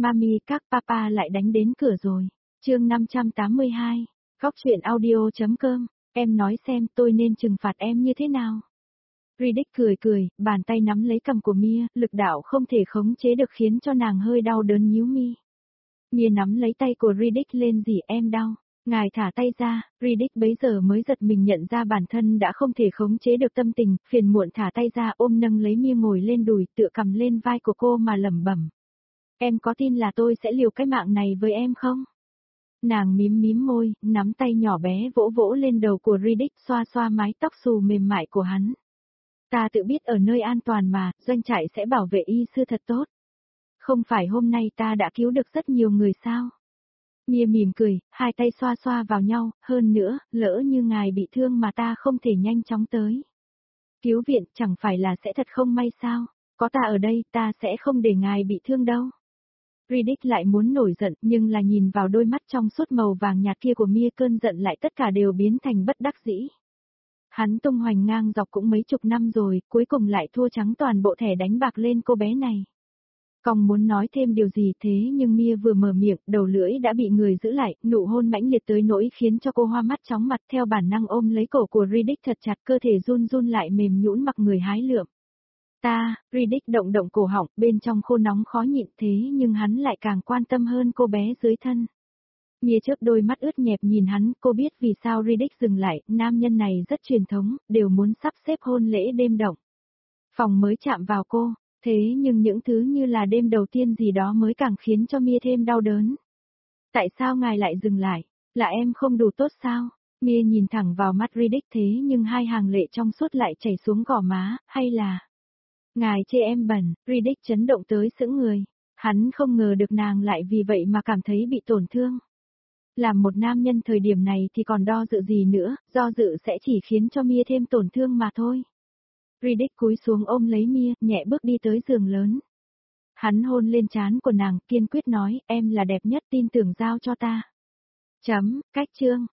Mami, các papa lại đánh đến cửa rồi. Chương 582. Góc truyện audio.com. Em nói xem tôi nên trừng phạt em như thế nào? Riddick cười, bàn tay nắm lấy cằm của Mia, lực đạo không thể khống chế được khiến cho nàng hơi đau đớn nhíu mi. Mia nắm lấy tay của Riddick lên dỉ em đau. Ngài thả tay ra, Riddick bấy giờ mới giật mình nhận ra bản thân đã không thể khống chế được tâm tình, phiền muộn thả tay ra ôm nâng lấy Mia ngồi lên đùi tựa cầm lên vai của cô mà lẩm bẩm. Em có tin là tôi sẽ liều cái mạng này với em không? Nàng mím môi, nắm tay nhỏ bé vỗ vỗ lên đầu của Riddick xoa xoa mái tóc xù mềm mại của hắn. Ta tự biết ở nơi an toàn mà, doanh trại sẽ bảo vệ y sư thật tốt. Không phải hôm nay ta đã cứu được rất nhiều người sao? Mia mỉm cười, hai tay xoa xoa vào nhau, hơn nữa, lỡ như ngài bị thương mà ta không thể nhanh chóng tới. Cứu viện chẳng phải là sẽ thật không may sao? Có ta ở đây, ta sẽ không để ngài bị thương đâu. Riddick lại muốn nổi giận, nhưng là nhìn vào đôi mắt trong suốt màu vàng nhạt kia của Mia, cơn giận lại tất cả đều biến thành bất đắc dĩ. Hắn tung hoành ngang dọc cũng mấy chục năm rồi, cuối cùng lại thua trắng toàn bộ thẻ đánh bạc lên cô bé này. Cong muốn nói thêm điều gì thế nhưng Mia vừa mở miệng, đầu lưỡi đã bị người giữ lại, nụ hôn mãnh liệt tới nỗi khiến cho cô hoa mắt chóng mặt, theo bản năng ôm lấy cổ của Riddick thật chặt, cơ thể run run lại mềm nhũn mặc người hái lượm. Riddick động động cổ họng, bên trong khô nóng khó nhịn thế nhưng hắn lại càng quan tâm hơn cô bé dưới thân. Mia chớp đôi mắt ướt nhẹp nhìn hắn, cô biết vì sao Riddick dừng lại, nam nhân này rất truyền thống, đều muốn sắp xếp hôn lễ đêm động. Phòng mới chạm vào cô, thế nhưng những thứ như là đêm đầu tiên gì đó mới càng khiến cho Mia thêm đau đớn. Tại sao ngài lại dừng lại? Là em không đủ tốt sao? Mia nhìn thẳng vào mắt Riddick thế nhưng hai hàng lệ trong suốt lại chảy xuống gò má, hay là... Ngài chê em bẩn, Riddick chấn động tới sững người. Hắn không ngờ được nàng lại vì vậy mà cảm thấy bị tổn thương. Làm một nam nhân thời điểm này thì còn do dự gì nữa, do dự sẽ chỉ khiến cho Mia thêm tổn thương mà thôi. Riddick cúi xuống ôm lấy Mia, nhẹ bước đi tới giường lớn. Hắn hôn lên trán của nàng, kiên quyết nói, em là đẹp nhất, tin tưởng giao cho ta. Cách chương.